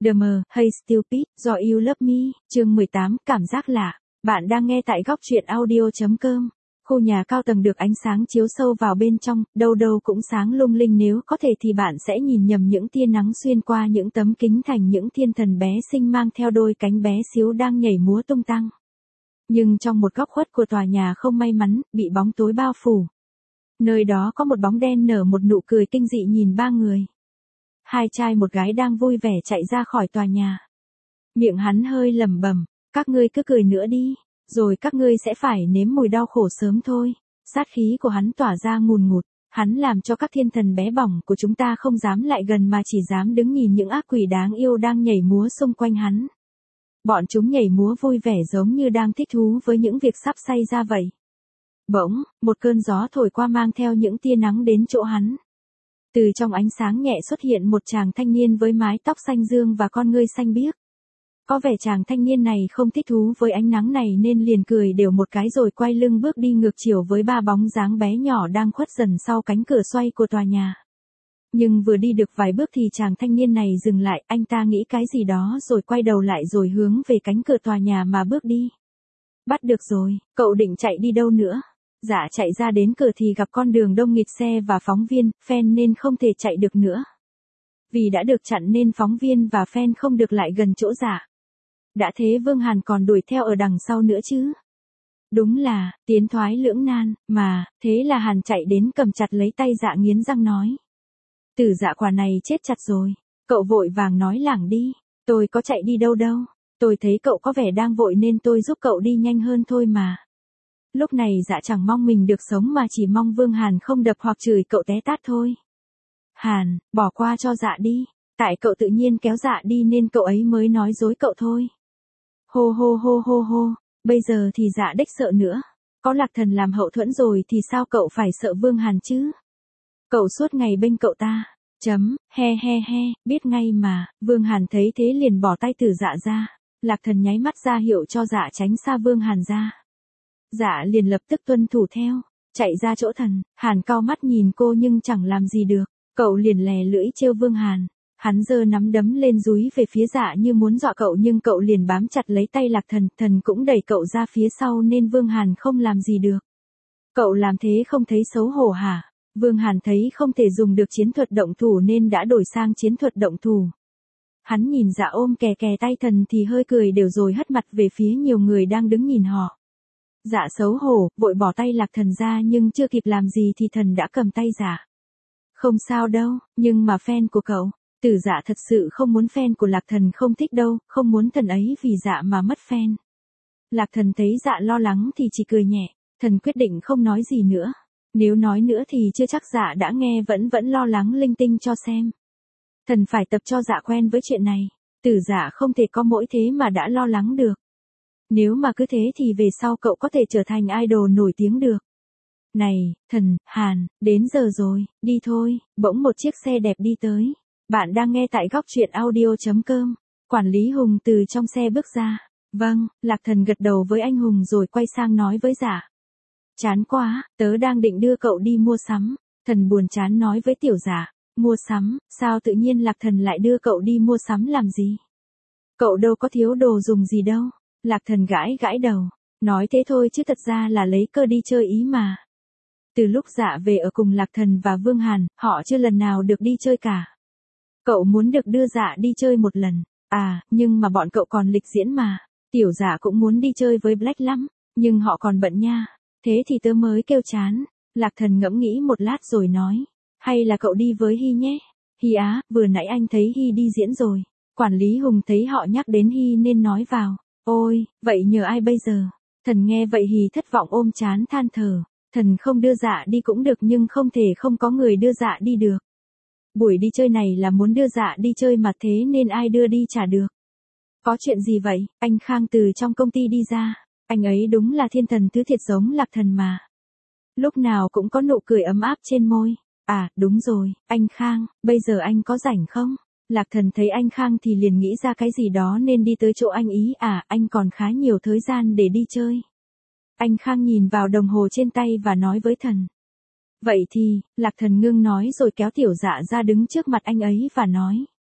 The Mờ, Hey Stupid, Do You Love Me, chương 18, cảm giác lạ. Bạn đang nghe tại góc truyện audio.com. Khu nhà cao tầng được ánh sáng chiếu sâu vào bên trong, đâu đâu cũng sáng lung linh, nếu có thể thì bạn sẽ nhìn nhầm những tia nắng xuyên qua những tấm kính thành những thiên thần bé xinh mang theo đôi cánh bé xíu đang nhảy múa tung tăng. Nhưng trong một góc khuất của tòa nhà không may mắn, bị bóng tối bao phủ. Nơi đó có một bóng đen nở một nụ cười kinh dị nhìn ba người. Hai trai một gái đang vui vẻ chạy ra khỏi tòa nhà. Miệng hắn hơi lẩm bẩm, các ngươi cứ cười nữa đi, rồi các ngươi sẽ phải nếm mùi đau khổ sớm thôi. Sát khí của hắn tỏa ra ngùn ngụt, hắn làm cho các thiên thần bé bỏng của chúng ta không dám lại gần mà chỉ dám đứng nhìn những ác quỷ đáng yêu đang nhảy múa xung quanh hắn. Bọn chúng nhảy múa vui vẻ giống như đang thích thú với những việc sắp xảy ra vậy. Bỗng, một cơn gió thổi qua mang theo những tia nắng đến chỗ hắn. Từ trong ánh sáng nhẹ xuất hiện một chàng thanh niên với mái tóc xanh dương và con ngươi xanh biếc. Có vẻ chàng thanh niên này không thích thú với ánh nắng này nên liền cười đều một cái rồi quay lưng bước đi ngược chiều với ba bóng dáng bé nhỏ đang khuất dần sau cánh cửa xoay của tòa nhà. Nhưng vừa đi được vài bước thì chàng thanh niên này dừng lại, anh ta nghĩ cái gì đó rồi quay đầu lại rồi hướng về cánh cửa tòa nhà mà bước đi. Bắt được rồi, cậu định chạy đi đâu nữa? Dạ chạy ra đến cửa thì gặp con đường đông nghịt xe và phóng viên, fan nên không thể chạy được nữa. Vì đã được chặn nên phóng viên và fan không được lại gần chỗ dạ. Đã thế Vương Hàn còn đuổi theo ở đằng sau nữa chứ. Đúng là, tiến thoái lưỡng nan, mà, thế là Hàn chạy đến cầm chặt lấy tay dạ nghiến răng nói. Tử dạ quả này chết chặt rồi, cậu vội vàng nói lảng đi, tôi có chạy đi đâu đâu, tôi thấy cậu có vẻ đang vội nên tôi giúp cậu đi nhanh hơn thôi mà. Lúc này dạ chẳng mong mình được sống mà chỉ mong Vương Hàn không đập hoặc chửi cậu té tát thôi. Hàn, bỏ qua cho dạ đi, tại cậu tự nhiên kéo dạ đi nên cậu ấy mới nói dối cậu thôi. Hô hô hô hô hô, bây giờ thì dạ đếch sợ nữa, có Lạc Thần làm hậu thuẫn rồi thì sao cậu phải sợ Vương Hàn chứ? Cậu suốt ngày bênh cậu ta, he he he, biết ngay mà. Vương Hàn thấy thế liền bỏ tay từ dạ ra, Lạc Thần nháy mắt ra hiệu cho dạ tránh xa Vương Hàn ra. Dạ liền lập tức tuân thủ theo, chạy ra chỗ thần, Hàn cau mắt nhìn cô nhưng chẳng làm gì được, cậu liền lè lưỡi trêu Vương Hàn, hắn giơ nắm đấm lên dúi về phía dạ như muốn dọa cậu nhưng cậu liền bám chặt lấy tay Lạc Thần, thần cũng đẩy cậu ra phía sau nên Vương Hàn không làm gì được. Cậu làm thế không thấy xấu hổ hả? Vương Hàn thấy không thể dùng được chiến thuật động thủ nên đã đổi sang chiến thuật động thủ. Hắn nhìn dạ ôm kè kè tay thần thì hơi cười đều rồi hất mặt về phía nhiều người đang đứng nhìn họ. Dạ xấu hổ, vội bỏ tay Lạc Thần ra nhưng chưa kịp làm gì thì thần đã cầm tay dạ. Không sao đâu, nhưng mà fan của cậu, Tử dạ thật sự không muốn fan của Lạc Thần không thích đâu, không muốn thần ấy vì dạ mà mất fan. Lạc Thần thấy dạ lo lắng thì chỉ cười nhẹ, thần quyết định không nói gì nữa. Nếu nói nữa thì chưa chắc dạ đã nghe vẫn lo lắng linh tinh cho xem. Thần phải tập cho dạ quen với chuyện này, Tử dạ không thể có mỗi thế mà đã lo lắng được. Nếu mà cứ thế thì về sau cậu có thể trở thành idol nổi tiếng được. Này, thần, Hàn, đến giờ rồi, đi thôi. Bỗng một chiếc xe đẹp đi tới. Bạn đang nghe tại góc truyện audio.com. Quản lý Hùng từ trong xe bước ra. Vâng, Lạc Thần gật đầu với anh Hùng rồi quay sang nói với dạ. Chán quá, tớ đang định đưa cậu đi mua sắm. Thần buồn chán nói với tiểu dạ. Mua sắm, sao tự nhiên Lạc Thần lại đưa cậu đi mua sắm làm gì? Cậu đâu có thiếu đồ dùng gì đâu. Lạc Thần gãi đầu, nói thế thôi chứ thật ra là lấy cơ đi chơi ý mà. Từ lúc dạ về ở cùng Lạc Thần và Vương Hàn, họ chưa lần nào được đi chơi cả. Cậu muốn được đưa dạ đi chơi một lần, nhưng mà bọn cậu còn lịch diễn mà. Tiểu dạ cũng muốn đi chơi với Black lắm, nhưng họ còn bận nha, thế thì tớ mới kêu chán. Lạc Thần ngẫm nghĩ một lát rồi nói, hay là cậu đi với Hy nhé. Hy á, vừa nãy anh thấy Hy đi diễn rồi. Quản lý Hùng thấy họ nhắc đến Hy nên nói vào. Ôi, vậy nhờ ai bây giờ? Thần nghe vậy Hì thất vọng ôm chán than thở. Thần không đưa dạ đi cũng được nhưng không thể không có người đưa dạ đi được. Buổi đi chơi này là muốn đưa dạ đi chơi mà thế nên ai đưa đi chả được. Có chuyện gì vậy? Anh Khang từ trong công ty đi ra. Anh ấy đúng là thiên thần thứ thiệt giống Lạc Thần mà. Lúc nào cũng có nụ cười ấm áp trên môi. Đúng rồi, anh Khang, bây giờ anh có rảnh không? Lạc Thần thấy anh Khang thì liền nghĩ ra cái gì đó nên đi tới chỗ anh ý. Anh còn khá nhiều thời gian để đi chơi. Anh Khang nhìn vào đồng hồ trên tay và nói với thần. Vậy thì, Lạc Thần ngưng nói rồi kéo tiểu dạ ra đứng trước mặt anh ấy và nói.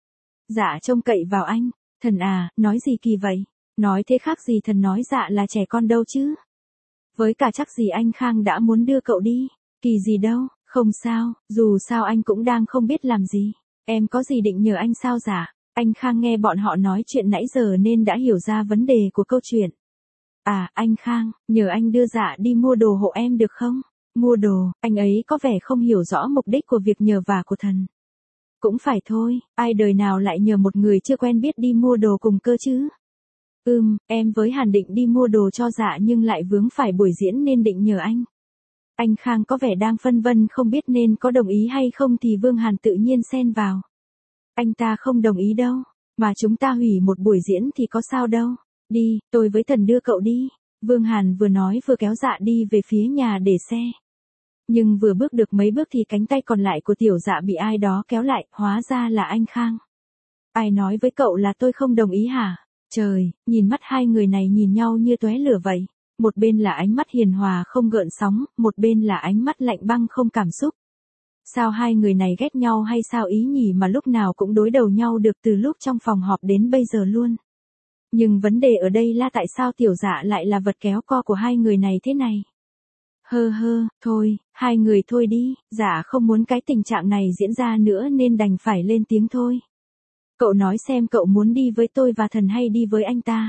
Dạ trông cậy vào anh. Thần à, nói gì kỳ vậy? Nói thế khác gì thần nói dạ là trẻ con đâu chứ? Với cả chắc gì anh Khang đã muốn đưa cậu đi. Kỳ gì đâu, không sao, dù sao anh cũng đang không biết làm gì. Em có gì định nhờ anh sao dạ? Anh Khang nghe bọn họ nói chuyện nãy giờ nên đã hiểu ra vấn đề của câu chuyện. À, anh Khang, nhờ anh đưa dạ đi mua đồ hộ em được không? Mua đồ, anh ấy có vẻ không hiểu rõ mục đích của việc nhờ vả của thần. Cũng phải thôi, ai đời nào lại nhờ một người chưa quen biết đi mua đồ cùng cơ chứ? Em với Hàn định đi mua đồ cho dạ nhưng lại vướng phải buổi diễn nên định nhờ anh. Anh Khang có vẻ đang phân vân không biết nên có đồng ý hay không thì Vương Hàn tự nhiên xen vào. Anh ta không đồng ý đâu, mà chúng ta hủy một buổi diễn thì có sao đâu. Đi, tôi với thần đưa cậu đi. Vương Hàn vừa nói vừa kéo dạ đi về phía nhà để xe. Nhưng vừa bước được mấy bước thì cánh tay còn lại của tiểu dạ bị ai đó kéo lại, hóa ra là anh Khang. Ai nói với cậu là tôi không đồng ý hả? Trời, nhìn mắt hai người này nhìn nhau như tóe lửa vậy. Một bên là ánh mắt hiền hòa không gợn sóng, một bên là ánh mắt lạnh băng không cảm xúc. Sao hai người này ghét nhau hay sao ý nhỉ mà lúc nào cũng đối đầu nhau được từ lúc trong phòng họp đến bây giờ luôn. Nhưng vấn đề ở đây là tại sao tiểu dạ lại là vật kéo co của hai người này thế này. Thôi, hai người thôi đi, dạ không muốn cái tình trạng này diễn ra nữa nên đành phải lên tiếng thôi. Cậu nói xem cậu muốn đi với tôi và thần hay đi với anh ta.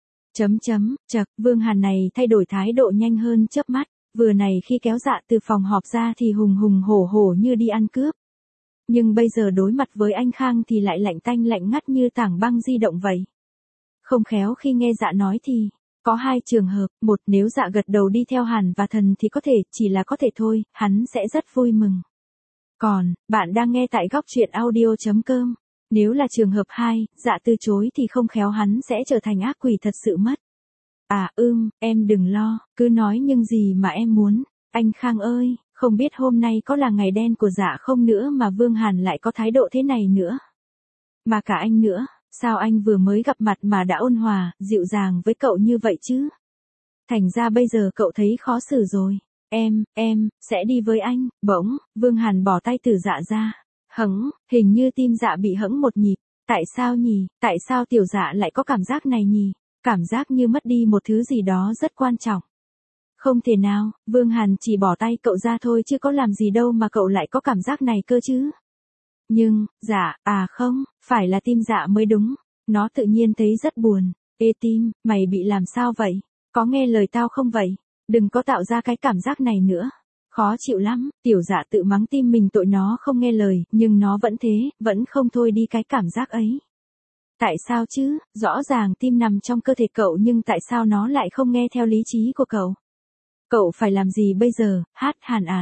Chật, Vương Hàn này thay đổi thái độ nhanh hơn chớp mắt, vừa này khi kéo dạ từ phòng họp ra thì hùng hùng hổ hổ như đi ăn cướp. Nhưng bây giờ đối mặt với anh Khang thì lại lạnh tanh lạnh ngắt như tảng băng di động vậy. Không khéo khi nghe dạ nói thì, có hai trường hợp, một nếu dạ gật đầu đi theo Hàn và thần thì có thể, chỉ là có thể thôi, hắn sẽ rất vui mừng. Còn, bạn đang nghe tại góc truyện audio.com. Nếu là trường hợp 2, dạ từ chối thì không khéo hắn sẽ trở thành ác quỷ thật sự mất. À em đừng lo, cứ nói những gì mà em muốn. Anh Khang ơi, không biết hôm nay có là ngày đen của dạ không nữa mà Vương Hàn lại có thái độ thế này nữa. Mà cả anh nữa, sao anh vừa mới gặp mặt mà đã ôn hòa, dịu dàng với cậu như vậy chứ? Thành ra bây giờ cậu thấy khó xử rồi. Em, sẽ đi với anh. Bỗng, Vương Hàn bỏ tay từ dạ ra. Hình như tim dạ bị hẫng một nhịp. Tại sao nhỉ? Tại sao tiểu dạ lại có cảm giác này nhỉ? Cảm giác như mất đi một thứ gì đó rất quan trọng. Không thể nào, Vương Hàn chỉ bỏ tay cậu ra thôi chứ có làm gì đâu mà cậu lại có cảm giác này cơ chứ. Nhưng, không, phải là tim dạ mới đúng. Nó tự nhiên thấy rất buồn. Ê tim, mày bị làm sao vậy? Có nghe lời tao không vậy? Đừng có tạo ra cái cảm giác này nữa. Khó chịu lắm, tiểu dạ tự mắng tim mình tội nó không nghe lời, nhưng nó vẫn thế, vẫn không thôi đi cái cảm giác ấy. Tại sao chứ, rõ ràng tim nằm trong cơ thể cậu nhưng tại sao nó lại không nghe theo lý trí của cậu? Cậu phải làm gì bây giờ, Hàn à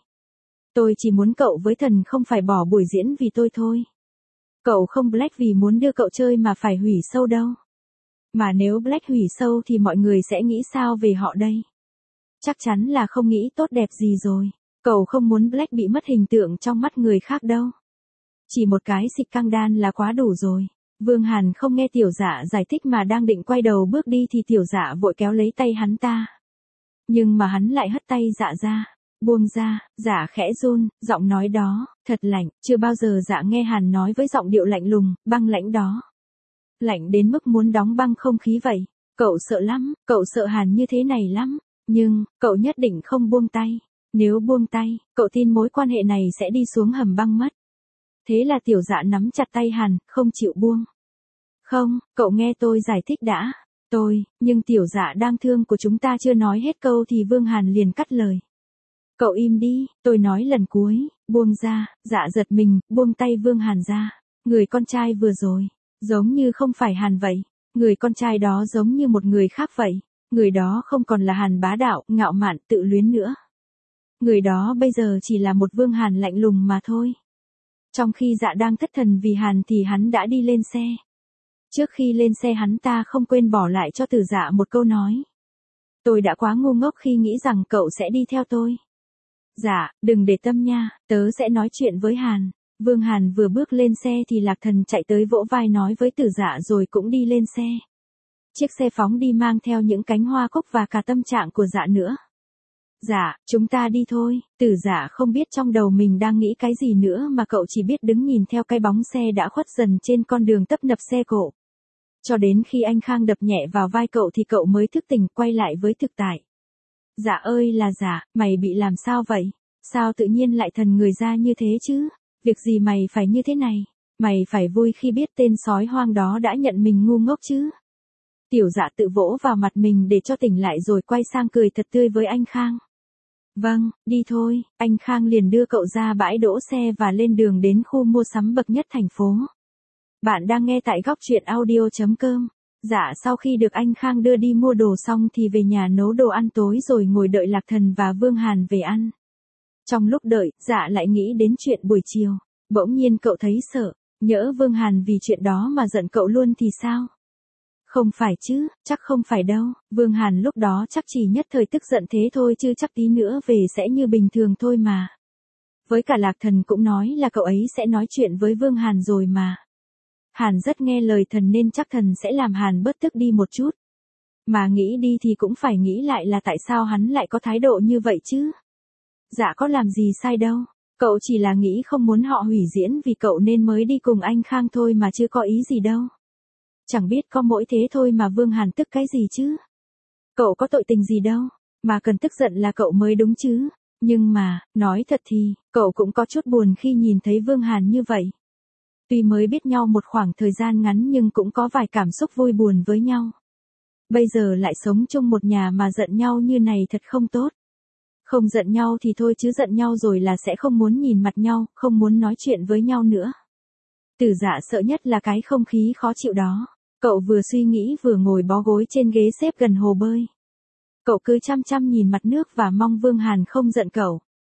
Tôi chỉ muốn cậu với thần không phải bỏ buổi diễn vì tôi thôi. Cậu không Black vì muốn đưa cậu chơi mà phải hủy show đâu. Mà nếu Black hủy show thì mọi người sẽ nghĩ sao về họ đây? Chắc chắn là không nghĩ tốt đẹp gì rồi. Cậu không muốn Black bị mất hình tượng trong mắt người khác đâu. Chỉ một cái xịt căng đan là quá đủ rồi. Vương Hàn không nghe tiểu dạ giải thích mà đang định quay đầu bước đi thì tiểu dạ vội kéo lấy tay hắn ta. Nhưng mà hắn lại hất tay dạ ra. Buông ra, dạ khẽ run, giọng nói đó, thật lạnh, chưa bao giờ dạ nghe Hàn nói với giọng điệu lạnh lùng, băng lãnh đó. Lạnh đến mức muốn đóng băng không khí vậy. Cậu sợ lắm, cậu sợ Hàn như thế này lắm. Nhưng, cậu nhất định không buông tay. Nếu buông tay, cậu tin mối quan hệ này sẽ đi xuống hầm băng mất. Thế là tiểu dạ nắm chặt tay Hàn, không chịu buông. Không, cậu nghe tôi giải thích đã. Nhưng tiểu dạ đang thương của chúng ta chưa nói hết câu thì Vương Hàn liền cắt lời. Cậu im đi, tôi nói lần cuối, buông ra, dạ giật mình, buông tay Vương Hàn ra. Người con trai vừa rồi, giống như không phải Hàn vậy. Người con trai đó giống như một người khác vậy. Người đó không còn là Hàn bá đạo, ngạo mạn, tự luyến nữa. Người đó bây giờ chỉ là một Vương Hàn lạnh lùng mà thôi. Trong khi dạ đang thất thần vì Hàn thì hắn đã đi lên xe. Trước khi lên xe hắn ta không quên bỏ lại cho từ dạ một câu nói. Tôi đã quá ngu ngốc khi nghĩ rằng cậu sẽ đi theo tôi. Dạ, đừng để tâm nha, tớ sẽ nói chuyện với Hàn. Vương Hàn vừa bước lên xe thì Lạc Thần chạy tới vỗ vai nói với Tử Dạ rồi cũng đi lên xe. Chiếc xe phóng đi mang theo những cánh hoa cúc và cả tâm trạng của Dạ nữa. Dạ, chúng ta đi thôi. Tử Dạ không biết trong đầu mình đang nghĩ cái gì nữa mà cậu chỉ biết đứng nhìn theo cái bóng xe đã khuất dần trên con đường tấp nập xe cộ. Cho đến khi anh Khang đập nhẹ vào vai cậu thì cậu mới thức tỉnh quay lại với thực tại. Dạ ơi là Dạ, mày bị làm sao vậy? Sao tự nhiên lại thần người ra như thế chứ? Việc gì mày phải như thế này? Mày phải vui khi biết tên sói hoang đó đã nhận mình ngu ngốc chứ? Tiểu Dạ tự vỗ vào mặt mình để cho tỉnh lại rồi quay sang cười thật tươi với anh Khang. Vâng, đi thôi, anh Khang liền đưa cậu ra bãi đỗ xe và lên đường đến khu mua sắm bậc nhất thành phố. Bạn đang nghe tại góc truyện audio.com. Dạ sau khi được anh Khang đưa đi mua đồ xong thì về nhà nấu đồ ăn tối rồi ngồi đợi Lạc Thần và Vương Hàn về ăn. Trong lúc đợi, Dạ lại nghĩ đến chuyện buổi chiều. Bỗng nhiên cậu thấy sợ, nhỡ Vương Hàn vì chuyện đó mà giận cậu luôn thì sao? Không phải chứ, chắc không phải đâu, Vương Hàn lúc đó chắc chỉ nhất thời tức giận thế thôi chứ chắc tí nữa về sẽ như bình thường thôi mà. Với cả Lạc Thần cũng nói là cậu ấy sẽ nói chuyện với Vương Hàn rồi mà. Hàn rất nghe lời thần nên chắc thần sẽ làm Hàn bớt tức đi một chút. Mà nghĩ đi thì cũng phải nghĩ lại là tại sao hắn lại có thái độ như vậy chứ. Dạ có làm gì sai đâu, cậu chỉ là nghĩ không muốn họ hủy diễn vì cậu nên mới đi cùng anh Khang thôi mà chưa có ý gì đâu. Chẳng biết có mỗi thế thôi mà Vương Hàn tức cái gì chứ. Cậu có tội tình gì đâu, mà cần tức giận là cậu mới đúng chứ. Nhưng mà, nói thật thì, cậu cũng có chút buồn khi nhìn thấy Vương Hàn như vậy. Tuy mới biết nhau một khoảng thời gian ngắn nhưng cũng có vài cảm xúc vui buồn với nhau. Bây giờ lại sống chung một nhà mà giận nhau như này thật không tốt. Không giận nhau thì thôi chứ giận nhau rồi là sẽ không muốn nhìn mặt nhau, không muốn nói chuyện với nhau nữa. Tử Dạ sợ nhất là cái không khí khó chịu đó. Cậu vừa suy nghĩ vừa ngồi bó gối trên ghế xếp gần hồ bơi. Cậu cứ chăm chăm nhìn mặt nước và mong Vương Hàn không giận cậu.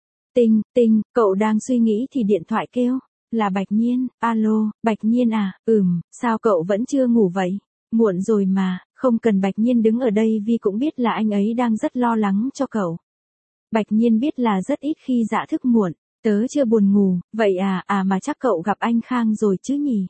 Tinh, cậu đang suy nghĩ thì điện thoại kêu. Là Bạch Nhiên, alo, Bạch Nhiên à, sao cậu vẫn chưa ngủ vậy? Muộn rồi mà, không cần Bạch Nhiên đứng ở đây vì cũng biết là anh ấy đang rất lo lắng cho cậu. Bạch Nhiên biết là rất ít khi Dạ thức muộn, tớ chưa buồn ngủ, vậy mà chắc cậu gặp anh Khang rồi chứ nhỉ?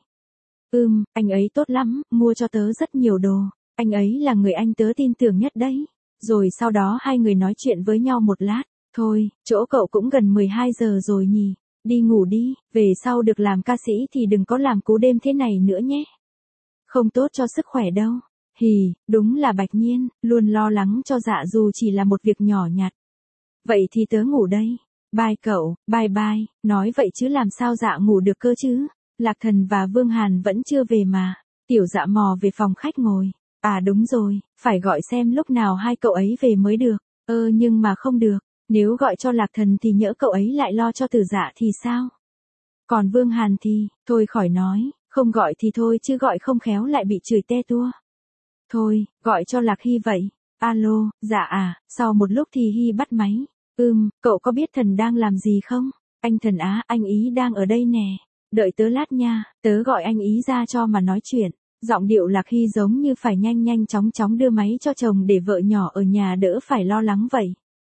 Anh ấy tốt lắm, mua cho tớ rất nhiều đồ, anh ấy là người anh tớ tin tưởng nhất đấy. Rồi sau đó hai người nói chuyện với nhau một lát, thôi, chỗ cậu cũng gần 12 giờ rồi nhỉ? Đi ngủ đi, về sau được làm ca sĩ thì đừng có làm cú đêm thế này nữa nhé. Không tốt cho sức khỏe đâu. Hì, đúng là Bạch Nhiên, luôn lo lắng cho Dạ dù chỉ là một việc nhỏ nhặt. Vậy thì tớ ngủ đây. Bye cậu, bye bye, nói vậy chứ làm sao Dạ ngủ được cơ chứ. Lạc Thần và Vương Hàn vẫn chưa về mà. Tiểu Dạ mò về phòng khách ngồi. À đúng rồi, phải gọi xem lúc nào hai cậu ấy về mới được. Nhưng mà không được. Nếu gọi cho Lạc Thần thì nhỡ cậu ấy lại lo cho Tử Dạ thì sao? Còn Vương Hàn thì, thôi khỏi nói, không gọi thì thôi chứ gọi không khéo lại bị chửi te tua. Thôi, gọi cho Lạc Hy vậy. Alo, dạ à, sau một lúc thì Hy bắt máy. Cậu có biết thần đang làm gì không? Anh Thần á, anh ý đang ở đây nè. Đợi tớ lát nha, tớ gọi anh ý ra cho mà nói chuyện. Giọng điệu Lạc Hy giống như phải nhanh nhanh chóng chóng đưa máy cho chồng để vợ nhỏ ở nhà đỡ phải lo lắng vậy.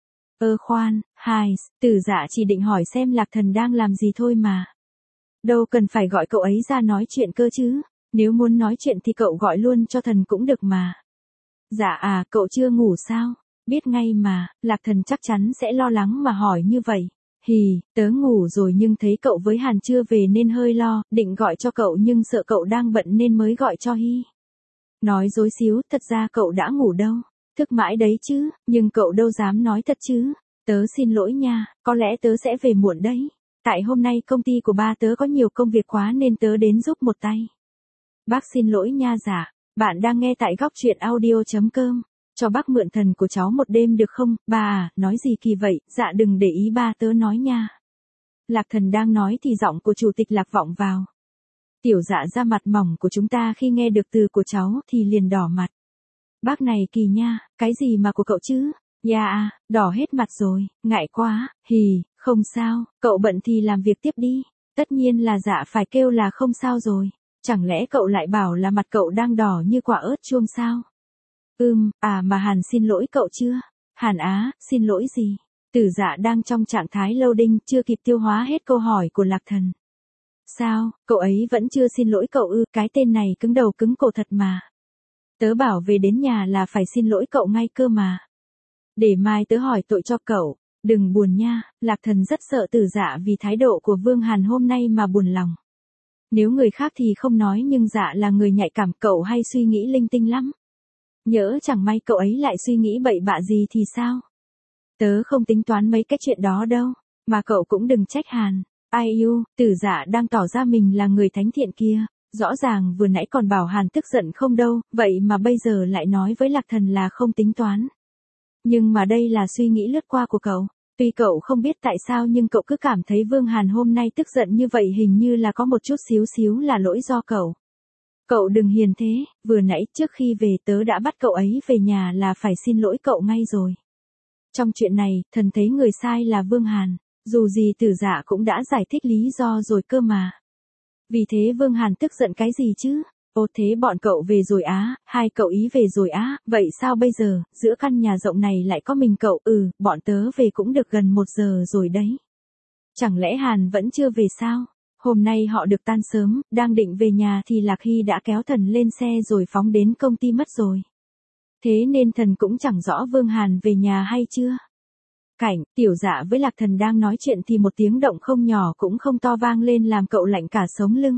Khoan, Tử Dạ chỉ định hỏi xem Lạc Thần đang làm gì thôi mà. Đâu cần phải gọi cậu ấy ra nói chuyện cơ chứ, nếu muốn nói chuyện thì cậu gọi luôn cho thần cũng được mà. Dạ à, cậu chưa ngủ sao? Biết ngay mà, Lạc Thần chắc chắn sẽ lo lắng mà hỏi như vậy. Hì, tớ ngủ rồi nhưng thấy cậu với Hàn chưa về nên hơi lo, định gọi cho cậu nhưng sợ cậu đang bận nên mới gọi cho Hy. Nói dối xíu, thật ra cậu đã ngủ đâu. Thức mãi đấy chứ, nhưng cậu đâu dám nói thật chứ. Tớ xin lỗi nha, có lẽ tớ sẽ về muộn đấy. Tại hôm nay công ty của ba tớ có nhiều công việc quá nên tớ đến giúp một tay. Bác xin lỗi nha Dạ. Bạn đang nghe tại góc truyện audio.com. Cho bác mượn thần của cháu một đêm được không? Bà à, nói gì kỳ vậy? Dạ đừng để ý ba tớ nói nha. Lạc Thần đang nói thì giọng của chủ tịch Lạc vọng vào. Tiểu Dạ da mặt mỏng của chúng ta khi nghe được từ của cháu thì liền đỏ mặt. Bác này kỳ nha, cái gì mà của cậu chứ? Dạ, đỏ hết mặt rồi, ngại quá, hì, không sao, cậu bận thì làm việc tiếp đi. Tất nhiên là Dạ phải kêu là không sao rồi. Chẳng lẽ cậu lại bảo là mặt cậu đang đỏ như quả ớt chuông sao? Mà Hàn xin lỗi cậu chưa? Hàn á, xin lỗi gì? Tử Dạ đang trong trạng thái loading, chưa kịp tiêu hóa hết câu hỏi của Lạc Thần. Sao, cậu ấy vẫn chưa xin lỗi cậu cái tên này cứng đầu cứng cổ thật mà. Tớ bảo về đến nhà là phải xin lỗi cậu ngay cơ mà. Để mai tớ hỏi tội cho cậu, đừng buồn nha, Lạc Thần rất sợ Tử Dạ vì thái độ của Vương Hàn hôm nay mà buồn lòng. Nếu người khác thì không nói nhưng Dạ là người nhạy cảm, cậu hay suy nghĩ linh tinh lắm. Nhỡ chẳng may cậu ấy lại suy nghĩ bậy bạ gì thì sao? Tớ không tính toán mấy cái chuyện đó đâu, mà cậu cũng đừng trách Hàn. Ai yêu, Tử Dạ đang tỏ ra mình là người thánh thiện kia, rõ ràng vừa nãy còn bảo Hàn tức giận không đâu, vậy mà bây giờ lại nói với Lạc Thần là không tính toán. Nhưng mà đây là suy nghĩ lướt qua của cậu. Tuy cậu không biết tại sao nhưng cậu cứ cảm thấy Vương Hàn hôm nay tức giận như vậy hình như là có một chút xíu xíu là lỗi do cậu. Cậu đừng hiền thế, vừa nãy trước khi về tớ đã bắt cậu ấy về nhà là phải xin lỗi cậu ngay rồi. Trong chuyện này, thần thấy người sai là Vương Hàn, dù gì Tử Dạ cũng đã giải thích lý do rồi cơ mà. Vì thế Vương Hàn tức giận cái gì chứ? Ồ thế bọn cậu về rồi á, hai cậu ý về rồi á, vậy sao bây giờ, giữa căn nhà rộng này lại có mình cậu, bọn tớ về cũng được gần 1 giờ rồi đấy. Chẳng lẽ Hàn vẫn chưa về sao? Hôm nay họ được tan sớm, đang định về nhà thì Lạc Hy đã kéo thần lên xe rồi phóng đến công ty mất rồi. Thế nên thần cũng chẳng rõ Vương Hàn về nhà hay chưa. Cảnh, Tiểu Dạ với Lạc Thần đang nói chuyện thì một tiếng động không nhỏ cũng không to vang lên làm cậu lạnh cả sống lưng.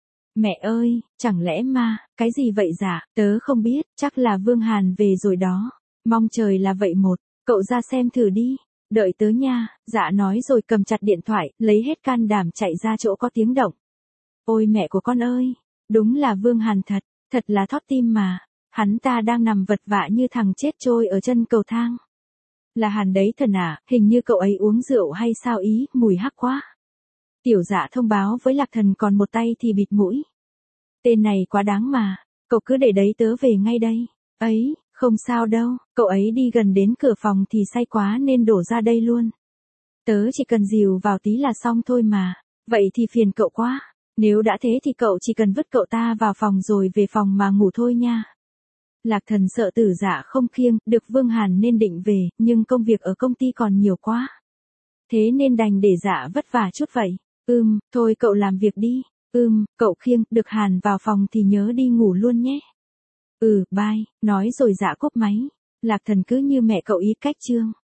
Mẹ ơi, chẳng lẽ ma, cái gì vậy Dạ, tớ không biết, chắc là Vương Hàn về rồi đó. Mong trời là vậy một, cậu ra xem thử đi, đợi tớ nha, Dạ nói rồi cầm chặt điện thoại, lấy hết can đảm chạy ra chỗ có tiếng động. Ôi mẹ của con ơi, đúng là Vương Hàn thật, thật là thót tim mà, hắn ta đang nằm vật vã như thằng chết trôi ở chân cầu thang. Là Hàn đấy thần à, hình như cậu ấy uống rượu hay sao ý, mùi hắc quá. Tiểu Dạ thông báo với Lạc Thần còn một tay thì bịt mũi. Tên này quá đáng mà, cậu cứ để đấy tớ về ngay đây. Ấy, không sao đâu, cậu ấy đi gần đến cửa phòng thì say quá nên đổ ra đây luôn. Tớ chỉ cần dìu vào tí là xong thôi mà, vậy thì phiền cậu quá. Nếu đã thế thì cậu chỉ cần vứt cậu ta vào phòng rồi về phòng mà ngủ thôi nha. Lạc Thần sợ Tử Dạ không khiêng được Vương Hàn nên định về, nhưng công việc ở công ty còn nhiều quá. Thế nên đành để Dạ vất vả chút vậy. Thôi cậu làm việc đi. Cậu khiêng được Hàn vào phòng thì nhớ đi ngủ luôn nhé. Bye, nói rồi Dạ cúp máy. Lạc Thần cứ như mẹ cậu ý cách chương.